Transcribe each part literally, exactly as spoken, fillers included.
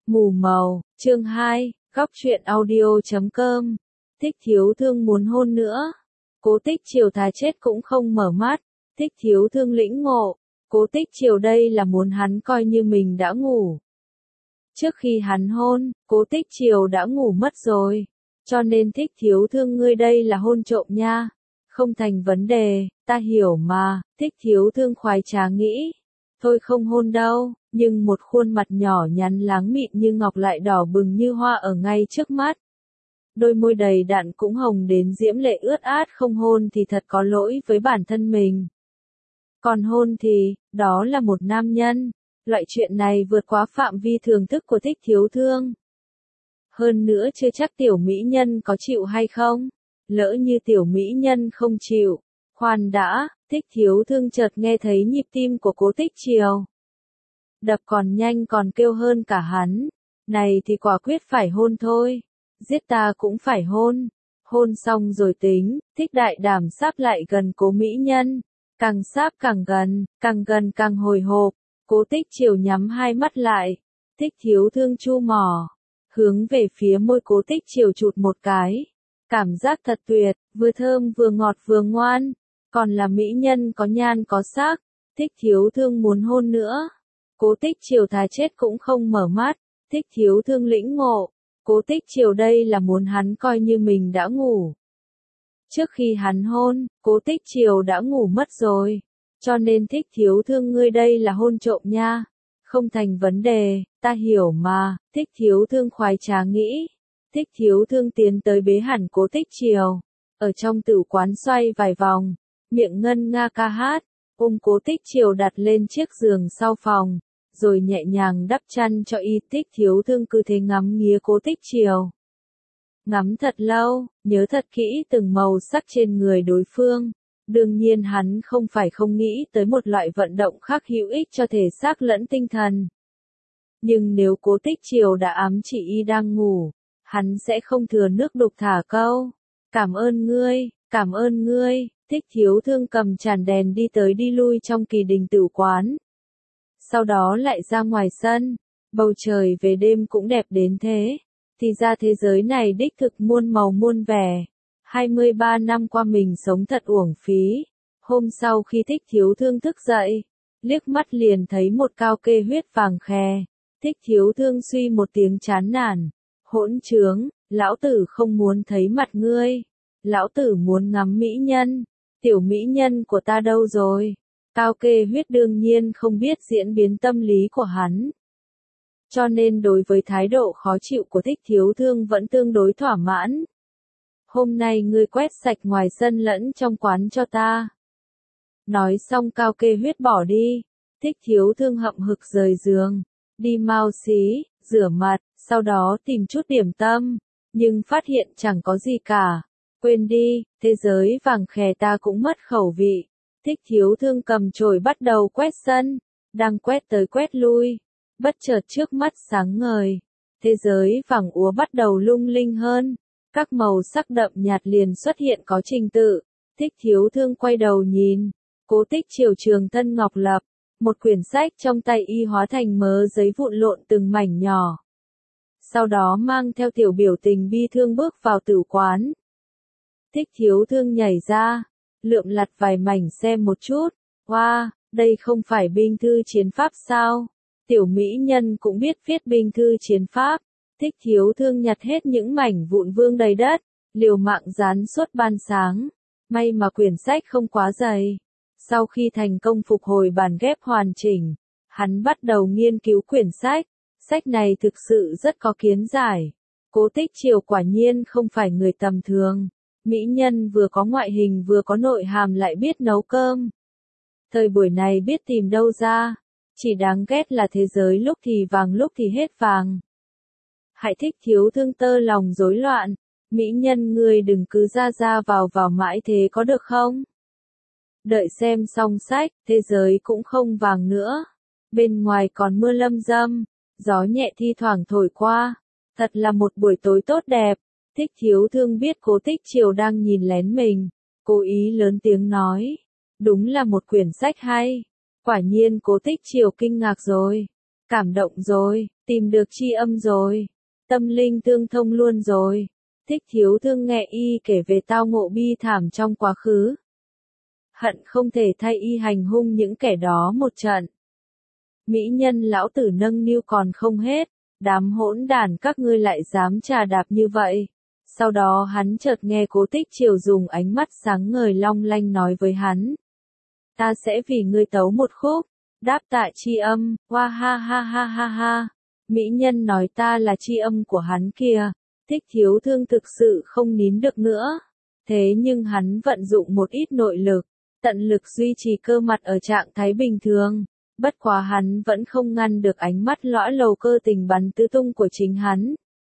Mù màu, chương hai, góc truyện audio chấm com. Thích Thiếu Thương muốn hôn nữa. Cố Tích Triều thà chết cũng không mở mắt. Thích Thiếu Thương lĩnh ngộ. Cố Tích Triều đây là muốn hắn coi như mình đã ngủ. Trước khi hắn hôn, Cố Tích Triều đã ngủ mất rồi. Cho nên Thích Thiếu Thương ngươi đây là hôn trộm nha. Không thành vấn đề, ta hiểu mà. Thích Thiếu Thương khoái trá nghĩ. Thôi không hôn đâu, nhưng một khuôn mặt nhỏ nhắn láng mịn như ngọc lại đỏ bừng như hoa ở ngay trước mắt. Đôi môi đầy đặn cũng hồng đến diễm lệ ướt át, không hôn thì thật có lỗi với bản thân mình. Còn hôn thì, đó là một nam nhân. Loại chuyện này vượt quá phạm vi thưởng thức của Thích Thiếu Thương. Hơn nữa chưa chắc tiểu mỹ nhân có chịu hay không. Lỡ như tiểu mỹ nhân không chịu. Khoan đã, Thích Thiếu Thương chợt nghe thấy nhịp tim của Cố Tích Triều. Đập còn nhanh còn kêu hơn cả hắn. Này thì quả quyết phải hôn thôi. Giết ta cũng phải hôn. Hôn xong rồi tính. Thích Đại Đảm sáp lại gần Cố mỹ nhân. Càng sáp càng gần, càng gần càng hồi hộp. Cố Tích Triều nhắm hai mắt lại. Thích Thiếu Thương chu mỏ. Hướng về phía môi Cố Tích Triều chụt một cái. Cảm giác thật tuyệt, vừa thơm vừa ngọt vừa ngoan. Còn là mỹ nhân có nhan có sắc. Thích Thiếu Thương muốn hôn nữa. Cố Tích Triều thà chết cũng không mở mắt. Thích Thiếu Thương lĩnh ngộ. Cố Tích Triều đây là muốn hắn coi như mình đã ngủ. Trước khi hắn hôn, Cố Tích Triều đã ngủ mất rồi. Cho nên Thích Thiếu Thương ngươi đây là hôn trộm nha. Không thành vấn đề, ta hiểu mà. Thích Thiếu Thương khoái trá nghĩ. Thích Thiếu Thương tiến tới bế hẳn Cố Tích Triều. Ở trong tử quán xoay vài vòng. Miệng ngân nga ca hát. Ôm Cố Tích Triều đặt lên chiếc giường sau phòng. Rồi nhẹ nhàng đắp chăn cho y. Thích Thiếu Thương cứ thế ngắm nghía Cố Tích Triều. Ngắm thật lâu, nhớ thật kỹ từng màu sắc trên người đối phương. Đương nhiên hắn không phải không nghĩ tới một loại vận động khác hữu ích cho thể xác lẫn tinh thần. Nhưng nếu Cố Tích Triều đã ám chỉ y đang ngủ, hắn sẽ không thừa nước đục thả câu. Cảm ơn ngươi, cảm ơn ngươi. Thích Thiếu Thương cầm chản đèn đi tới đi lui trong kỳ đình tử quán. Sau đó lại ra ngoài sân. Bầu trời về đêm cũng đẹp đến thế. Thì ra thế giới này đích thực muôn màu muôn vẻ. hai mươi ba năm qua mình sống thật uổng phí. Hôm sau khi Thích Thiếu Thương thức dậy, liếc mắt liền thấy một cao kê huyết vàng khè. Thích Thiếu Thương suy một tiếng chán nản. Hỗn trướng, lão tử không muốn thấy mặt ngươi. Lão tử muốn ngắm mỹ nhân. Tiểu mỹ nhân của ta đâu rồi? Cao kê huyết đương nhiên không biết diễn biến tâm lý của hắn. Cho nên đối với thái độ khó chịu của Thích Thiếu Thương vẫn tương đối thỏa mãn. Hôm nay ngươi quét sạch ngoài sân lẫn trong quán cho ta. Nói xong cao kê huyết bỏ đi. Thích Thiếu Thương hậm hực rời giường. Đi mau xí, rửa mặt, sau đó tìm chút điểm tâm. Nhưng phát hiện chẳng có gì cả. Quên đi, thế giới vàng khè ta cũng mất khẩu vị. Thích Thiếu Thương cầm chổi bắt đầu quét sân. Đang quét tới quét lui. Bất chợt trước mắt sáng ngời. Thế giới vàng úa bắt đầu lung linh hơn. Các màu sắc đậm nhạt liền xuất hiện có trình tự. Thích Thiếu Thương quay đầu nhìn. Cố Tích Triều trường thân ngọc lập. Một quyển sách trong tay y hóa thành mớ giấy vụn lộn từng mảnh nhỏ. Sau đó mang theo tiểu biểu tình bi thương bước vào tử quán. Thích Thiếu Thương nhảy ra. Lượm lặt vài mảnh xem một chút. Wow, đây không phải binh thư chiến pháp sao? Tiểu mỹ nhân cũng biết viết binh thư chiến pháp. Thích Thiếu Thương nhặt hết những mảnh vụn vương đầy đất, liều mạng dán suốt ban sáng. May mà quyển sách không quá dày. Sau khi thành công phục hồi bản ghép hoàn chỉnh, hắn bắt đầu nghiên cứu quyển sách. Sách này thực sự rất có kiến giải. Cố Tích Triều quả nhiên không phải người tầm thường. Mỹ nhân vừa có ngoại hình vừa có nội hàm lại biết nấu cơm. Thời buổi này biết tìm đâu ra. Chỉ đáng ghét là thế giới lúc thì vàng lúc thì hết vàng. Hại Thích Thiếu Thương tơ lòng rối loạn. Mỹ nhân ngươi đừng cứ ra ra vào vào mãi thế có được không? Đợi xem xong sách, thế giới cũng không vàng nữa. Bên ngoài còn mưa lâm dâm, gió nhẹ thi thoảng thổi qua. Thật là một buổi tối tốt đẹp. Thích Thiếu Thương biết Cố Tích Triều đang nhìn lén mình. Cố ý lớn tiếng nói. Đúng là một quyển sách hay. Quả nhiên Cố Tích Triều kinh ngạc rồi. Cảm động rồi, tìm được tri âm rồi. Tâm linh tương thông luôn rồi. Thích Thiếu Thương nghe y kể về tao ngộ bi thảm trong quá khứ. Hận không thể thay y hành hung những kẻ đó một trận. Mỹ nhân lão tử nâng niu còn không hết, đám hỗn đản các ngươi lại dám trà đạp như vậy. Sau đó hắn chợt nghe Cố Tích Triều dùng ánh mắt sáng ngời long lanh nói với hắn. Ta sẽ vì ngươi tấu một khúc, đáp tạ tri âm, hoa ha ha ha ha ha. Mỹ nhân nói ta là tri âm của hắn kìa. Thích Thiếu Thương thực sự không nín được nữa. Thế nhưng hắn vận dụng một ít nội lực, tận lực duy trì cơ mặt ở trạng thái bình thường. Bất quá hắn vẫn không ngăn được ánh mắt lõa lầu cơ tình bắn tứ tung của chính hắn.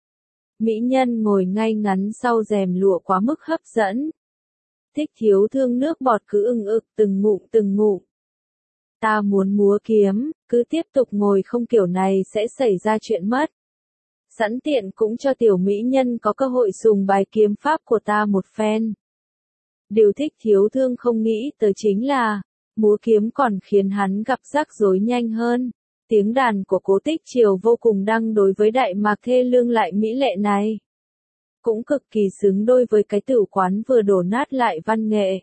Mỹ nhân ngồi ngay ngắn sau rèm lụa quá mức hấp dẫn. Thích Thiếu Thương nước bọt cứ ưng ực từng ngụm từng ngụm. Ta muốn múa kiếm, cứ tiếp tục ngồi không kiểu này sẽ xảy ra chuyện mất. Sẵn tiện cũng cho tiểu mỹ nhân có cơ hội dùng bài kiếm pháp của ta một phen. Điều Thích Thiếu Thương không nghĩ tới chính là, múa kiếm còn khiến hắn gặp rắc rối nhanh hơn. Tiếng đàn của Cố Tích Triều vô cùng đăng đối với đại mạc thê lương lại mỹ lệ này. Cũng cực kỳ xứng đôi với cái tửu quán vừa đổ nát lại văn nghệ.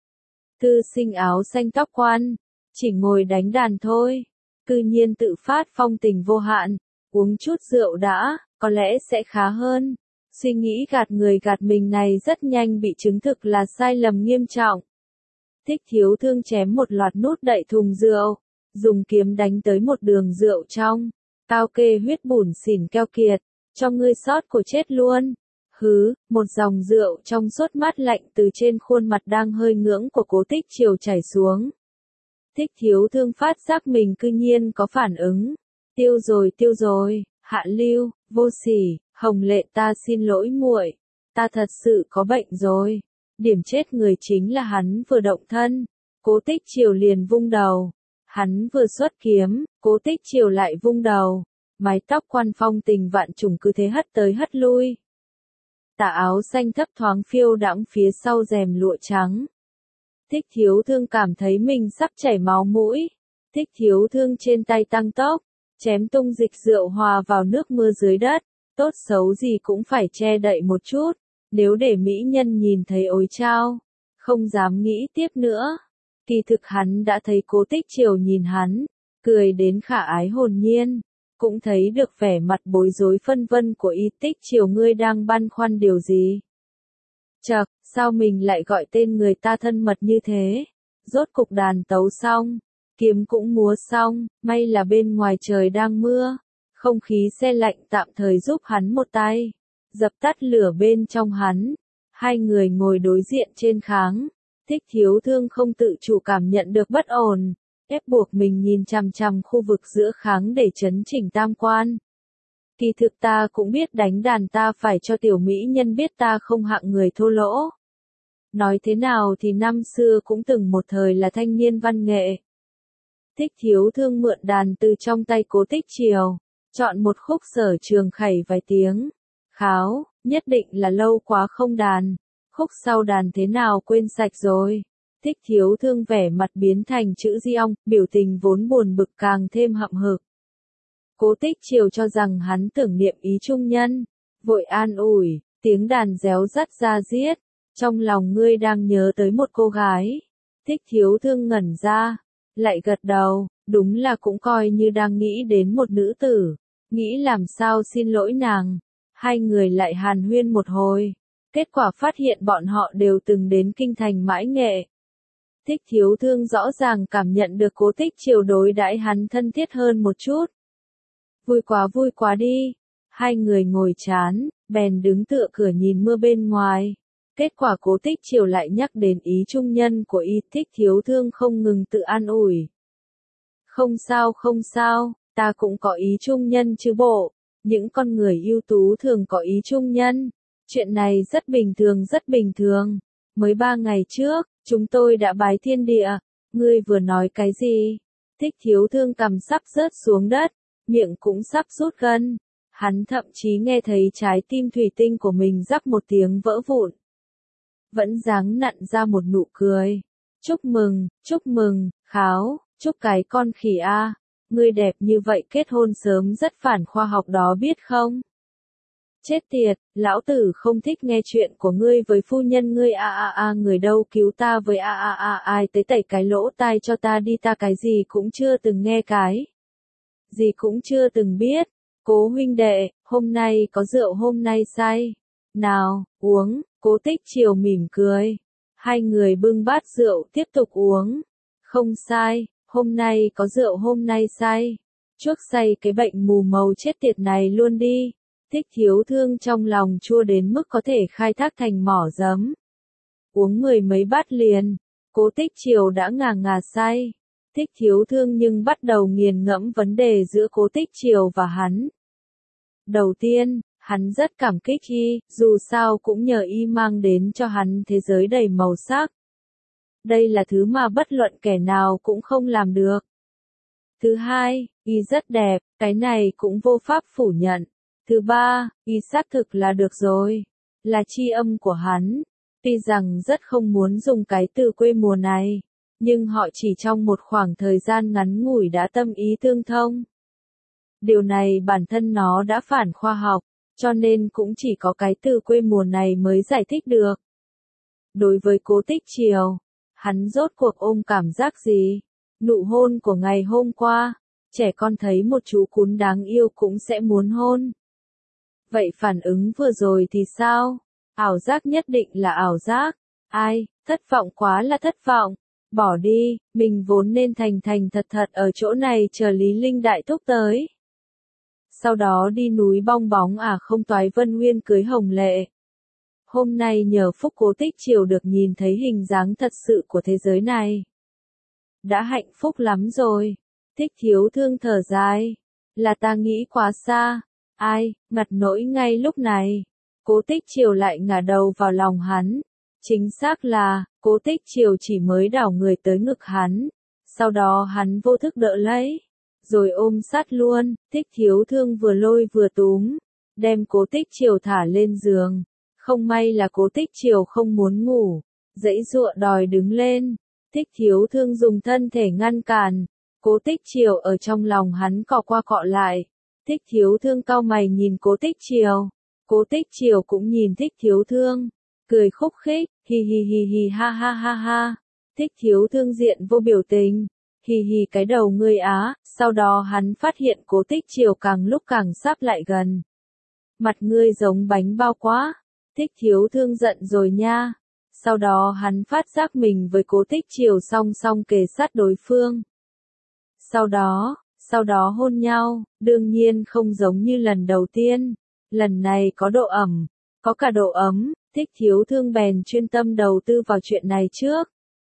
Thư sinh áo xanh tóc quan, chỉ ngồi đánh đàn thôi. Cư nhiên tự phát phong tình vô hạn, uống chút rượu đã, có lẽ sẽ khá hơn. Suy nghĩ gạt người gạt mình này rất nhanh bị chứng thực là sai lầm nghiêm trọng. Thích Thiếu Thương chém một loạt nút đậy thùng rượu, dùng kiếm đánh tới một đường rượu trong. Cao kê huyết bủn xỉn keo kiệt, cho ngươi sót cổ chết luôn. Hứ, một dòng rượu trong suốt mát lạnh từ trên khuôn mặt đang hơi ngưỡng của Cố Tích Triều chảy xuống. Thích Thiếu Thương phát giác mình cư nhiên có phản ứng. Tiêu rồi tiêu rồi, hạ lưu, vô sỉ, Hồng Lệ ta xin lỗi muội, ta thật sự có bệnh rồi. Điểm chết người chính là hắn vừa động thân, Cố Tích Triều liền vung đầu. Hắn vừa xuất kiếm, Cố Tích Triều lại vung đầu. Mái tóc quan phong tình vạn trùng cứ thế hất tới hất lui. Tà áo xanh thấp thoáng phiêu đãng phía sau rèm lụa trắng. Thích Thiếu Thương cảm thấy mình sắp chảy máu mũi. Thích Thiếu Thương trên tay tăng tốc, chém tung dịch rượu hòa vào nước mưa dưới đất. Tốt xấu gì cũng phải che đậy một chút, nếu để mỹ nhân nhìn thấy ối chao, không dám nghĩ tiếp nữa. Kỳ thực hắn đã thấy Cố Tích Triều nhìn hắn, cười đến khả ái hồn nhiên, cũng thấy được vẻ mặt bối rối phân vân của y. Tích Triều ngươi đang băn khoăn điều gì? Chậc, sao mình lại gọi tên người ta thân mật như thế? Rốt cục đàn tấu xong, kiếm cũng múa xong, may là bên ngoài trời đang mưa. Không khí se lạnh tạm thời giúp hắn một tay, dập tắt lửa bên trong hắn. Hai người ngồi đối diện trên kháng. Thích Thiếu Thương không tự chủ cảm nhận được bất ổn, ép buộc mình nhìn chằm chằm khu vực giữa kháng để chấn chỉnh tam quan. Kỳ thực ta cũng biết đánh đàn, ta phải cho tiểu mỹ nhân biết ta không hạng người thô lỗ. Nói thế nào thì năm xưa cũng từng một thời là thanh niên văn nghệ. Thích Thiếu Thương mượn đàn từ trong tay Cố Tích Triều, chọn một khúc Sở Trường Khẩy vài tiếng. Kháo, nhất định là lâu quá không đàn. Khúc sau đàn thế nào quên sạch rồi. Thích Thiếu Thương vẻ mặt biến thành chữ di ong, biểu tình vốn buồn bực càng thêm hậm hực. Cố Tích Triều cho rằng hắn tưởng niệm ý trung nhân, vội an ủi, tiếng đàn réo rắt ra giết. Trong lòng ngươi đang nhớ tới một cô gái. Thích Thiếu Thương ngẩn ra, lại gật đầu, đúng là cũng coi như đang nghĩ đến một nữ tử, nghĩ làm sao xin lỗi nàng. Hai người lại hàn huyên một hồi, kết quả phát hiện bọn họ đều từng đến kinh thành Mãi Nghệ. Thích Thiếu Thương rõ ràng cảm nhận được Cố Tích Triều đối đãi hắn thân thiết hơn một chút. Vui quá vui quá đi. Hai người ngồi chán, bèn đứng tựa cửa nhìn mưa bên ngoài. Kết quả Cố Tích Triều lại nhắc đến ý trung nhân của y. Thích Thiếu Thương không ngừng tự an ủi. Không sao không sao, ta cũng có ý trung nhân chứ bộ. Những con người ưu tú thường có ý trung nhân. Chuyện này rất bình thường rất bình thường. Mới ba ngày trước, chúng tôi đã bái thiên địa. Ngươi vừa nói cái gì? Thích Thiếu Thương cằm sắp rớt xuống đất, miệng cũng sắp rút gân. Hắn thậm chí nghe thấy trái tim thủy tinh của mình rắc một tiếng vỡ vụn. Vẫn dáng nặn ra một nụ cười. Chúc mừng, chúc mừng, Kháo, chúc cái con khỉ a. Ngươi đẹp như vậy kết hôn sớm rất phản khoa học đó biết không? Chết tiệt, lão tử không thích nghe chuyện của ngươi với phu nhân ngươi a a a người đâu cứu ta với a a a ai tới tẩy cái lỗ tai cho ta đi ta cái gì cũng chưa từng nghe cái. Gì cũng chưa từng biết. Cố huynh đệ, hôm nay có rượu hôm nay say. Nào, uống, Cố Tích Triều mỉm cười. Hai người bưng bát rượu tiếp tục uống. Không sai, hôm nay có rượu hôm nay say. Chuốc say cái bệnh mù màu chết tiệt này luôn đi. Thích Thiếu Thương trong lòng chua đến mức có thể khai thác thành mỏ giấm. Uống mười mấy bát liền, Cố Tích Triều đã ngà ngà say. Thích Thiếu Thương nhưng bắt đầu nghiền ngẫm vấn đề giữa Cố Tích Triều và hắn. Đầu tiên, hắn rất cảm kích y, dù sao cũng nhờ y mang đến cho hắn thế giới đầy màu sắc. Đây là thứ mà bất luận kẻ nào cũng không làm được. Thứ hai, y rất đẹp, cái này cũng vô pháp phủ nhận. Thứ ba, y xác thực là được rồi, là tri âm của hắn. Tuy rằng rất không muốn dùng cái từ quê mùa này, nhưng họ chỉ trong một khoảng thời gian ngắn ngủi đã tâm ý tương thông. Điều này bản thân nó đã phản khoa học, cho nên cũng chỉ có cái từ quê mùa này mới giải thích được. Đối với Cố Tích Triều, hắn rốt cuộc ôm cảm giác gì? Nụ hôn của ngày hôm qua, trẻ con thấy một chú cún đáng yêu cũng sẽ muốn hôn. Vậy phản ứng vừa rồi thì sao? Ảo giác nhất định là ảo giác. Ai, thất vọng quá là thất vọng. Bỏ đi, mình vốn nên thành thành thật thật ở chỗ này chờ Lý Linh Đại Thúc tới. Sau đó đi núi bong bóng à không toái Vân Nguyên cưới Hồng Lệ. Hôm nay nhờ phúc Cố Tích Triều được nhìn thấy hình dáng thật sự của thế giới này. Đã hạnh phúc lắm rồi. Thích Thiếu Thương thở dài. Là ta nghĩ quá xa. Ai, ngặt nỗi ngay lúc này. Cố Tích Triều lại ngả đầu vào lòng hắn. Chính xác là, Cố Tích Triều chỉ mới đảo người tới ngực hắn. Sau đó hắn vô thức đỡ lấy. Rồi ôm sát luôn, Thích Thiếu Thương vừa lôi vừa túm. Đem Cố Tích Triều thả lên giường. Không may là Cố Tích Triều không muốn ngủ. Dãy dụa đòi đứng lên. Thích Thiếu Thương dùng thân thể ngăn cản. Cố Tích Triều ở trong lòng hắn cọ qua cọ lại. Thích Thiếu Thương cau mày nhìn Cố Tích Triều. Cố Tích Triều cũng nhìn Thích Thiếu Thương. Cười khúc khích, hi hi hi hi ha ha ha ha. Thích Thiếu Thương diện vô biểu tình. Hi hi cái đầu ngươi á, sau đó hắn phát hiện Cố Tích Triều càng lúc càng sắp lại gần. Mặt ngươi giống bánh bao quá. Thích Thiếu Thương giận rồi nha. Sau đó hắn phát giác mình với Cố Tích Triều song song kề sát đối phương. Sau đó, sau đó hôn nhau, đương nhiên không giống như lần đầu tiên. Lần này có độ ẩm, có cả độ ấm, Thích Thiếu Thương bèn chuyên tâm đầu tư vào chuyện này trước.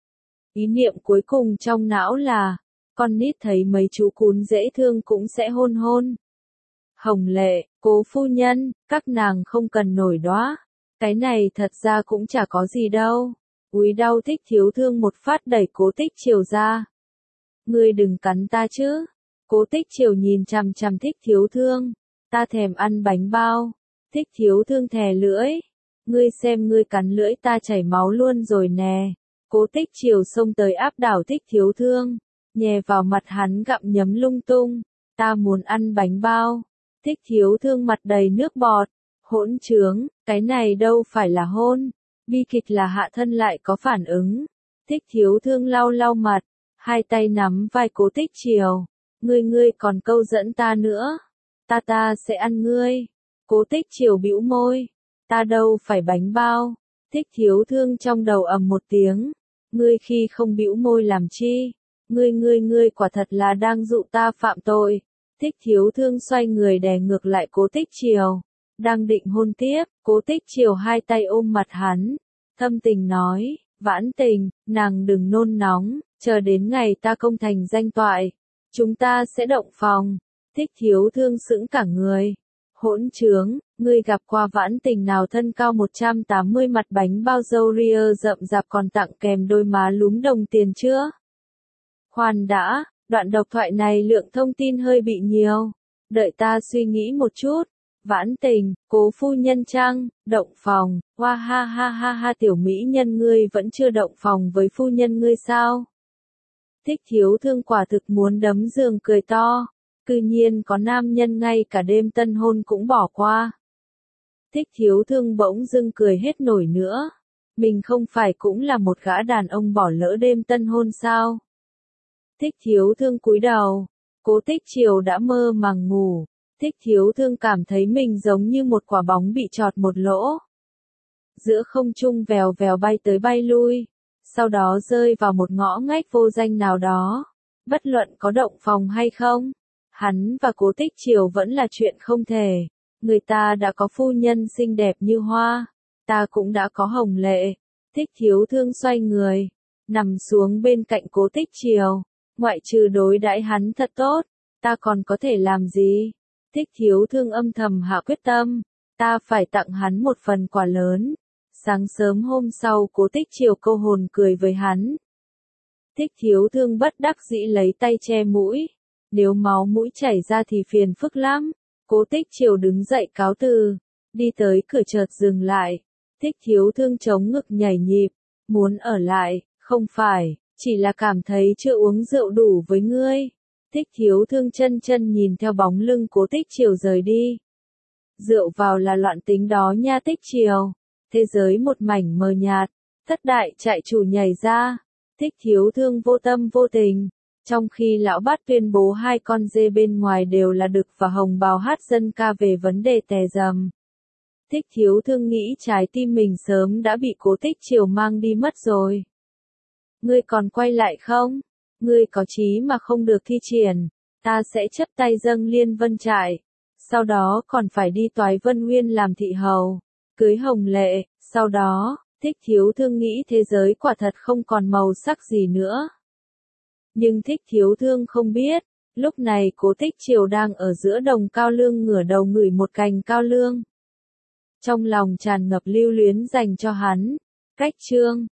Ý niệm cuối cùng trong não là, con nít thấy mấy chú cún dễ thương cũng sẽ hôn hôn. Hồng Lệ, Cố phu nhân, các nàng không cần nổi đoá. Cái này thật ra cũng chả có gì đâu. Úi đau Thích Thiếu Thương một phát đẩy Cố Tích Triều ra. Ngươi đừng cắn ta chứ. Cố Tích Triều nhìn chằm chằm Thích Thiếu Thương. Ta thèm ăn bánh bao. Thích Thiếu Thương thè lưỡi. Ngươi xem ngươi cắn lưỡi ta chảy máu luôn rồi nè. Cố Tích Triều xông tới áp đảo Thích Thiếu Thương. Nhè vào mặt hắn gặm nhấm lung tung. Ta muốn ăn bánh bao. Thích Thiếu Thương mặt đầy nước bọt. Hỗn trướng, cái này đâu phải là hôn. Bi kịch là hạ thân lại có phản ứng. Thích Thiếu Thương lau lau mặt. Hai tay nắm vai Cố Tích Triều. Ngươi ngươi còn câu dẫn ta nữa. Ta ta sẽ ăn ngươi. Cố Tích Triều bĩu môi. Ta đâu phải bánh bao. Thích Thiếu Thương trong đầu ầm một tiếng. Ngươi khi không bĩu môi làm chi. Ngươi ngươi ngươi quả thật là đang dụ ta phạm tội. Thích Thiếu Thương xoay người đè ngược lại Cố Tích Triều. Đang định hôn tiếp, Cố Tích Triều hai tay ôm mặt hắn. Thâm tình nói, Vãn Tình, nàng đừng nôn nóng, chờ đến ngày ta công thành danh toại. Chúng ta sẽ động phòng. Thích Thiếu Thương sững cả người. Hỗn trướng, ngươi gặp qua Vãn Tình nào thân cao một trăm tám mươi mặt bánh bao dâu ria rậm rạp còn tặng kèm đôi má lúm đồng tiền chưa? Khoan đã, đoạn độc thoại này lượng thông tin hơi bị nhiều. Đợi ta suy nghĩ một chút. Vãn Tình, Cố phu nhân chăng, động phòng, hoa ha ha ha ha tiểu mỹ nhân ngươi vẫn chưa động phòng với phu nhân ngươi sao? Thích Thiếu Thương quả thực muốn đấm giường cười to, cư nhiên có nam nhân ngay cả đêm tân hôn cũng bỏ qua. Thích Thiếu Thương bỗng dưng cười hết nổi nữa, mình không phải cũng là một gã đàn ông bỏ lỡ đêm tân hôn sao? Thích Thiếu Thương cúi đầu, Cố Tích Triều đã mơ màng ngủ, Thích Thiếu Thương cảm thấy mình giống như một quả bóng bị chọt một lỗ. Giữa không trung vèo vèo bay tới bay lui, sau đó rơi vào một ngõ ngách vô danh nào đó. Bất luận có động phòng hay không, hắn và Cố Tích Triều vẫn là chuyện không thể. Người ta đã có phu nhân xinh đẹp như hoa, ta cũng đã có hồng lệ. Thích Thiếu Thương xoay người, nằm xuống bên cạnh Cố Tích Triều, ngoại trừ đối đãi hắn thật tốt, ta còn có thể làm gì? Thích Thiếu Thương âm thầm hạ quyết tâm, ta phải tặng hắn một phần quà lớn. Sáng sớm hôm sau Cố Tích Triều câu hồn cười với hắn. Thích Thiếu Thương bất đắc dĩ lấy tay che mũi, nếu máu mũi chảy ra thì phiền phức lắm. Cố Tích Triều đứng dậy cáo từ, đi tới cửa chợt dừng lại. Thích Thiếu Thương chống ngực nhảy nhịp, muốn ở lại, không phải, chỉ là cảm thấy chưa uống rượu đủ với ngươi. Thích Thiếu Thương chân chân nhìn theo bóng lưng Cố Tích Triều rời đi. Rượu vào là loạn tính đó nha Tích Triều. Thế giới một mảnh mờ nhạt, thất đại trại chủ nhảy ra. Thích Thiếu Thương vô tâm vô tình. Trong khi lão bát tuyên bố hai con dê bên ngoài đều là đực và hồng bào hát dân ca về vấn đề tè dầm. Thích Thiếu Thương nghĩ trái tim mình sớm đã bị Cố Tích Triều mang đi mất rồi. Ngươi còn quay lại không? Ngươi có chí mà không được thi triển, ta sẽ chấp tay dâng Liên Vân Trại. Sau đó còn phải đi Toái Vân Nguyên làm thị hầu, cưới hồng lệ, sau đó, Thích Thiếu Thương nghĩ thế giới quả thật không còn màu sắc gì nữa. Nhưng Thích Thiếu Thương không biết, lúc này Cố Tích Triều đang ở giữa đồng cao lương ngửa đầu ngửi một cành cao lương. Trong lòng tràn ngập lưu luyến dành cho hắn. Cách chương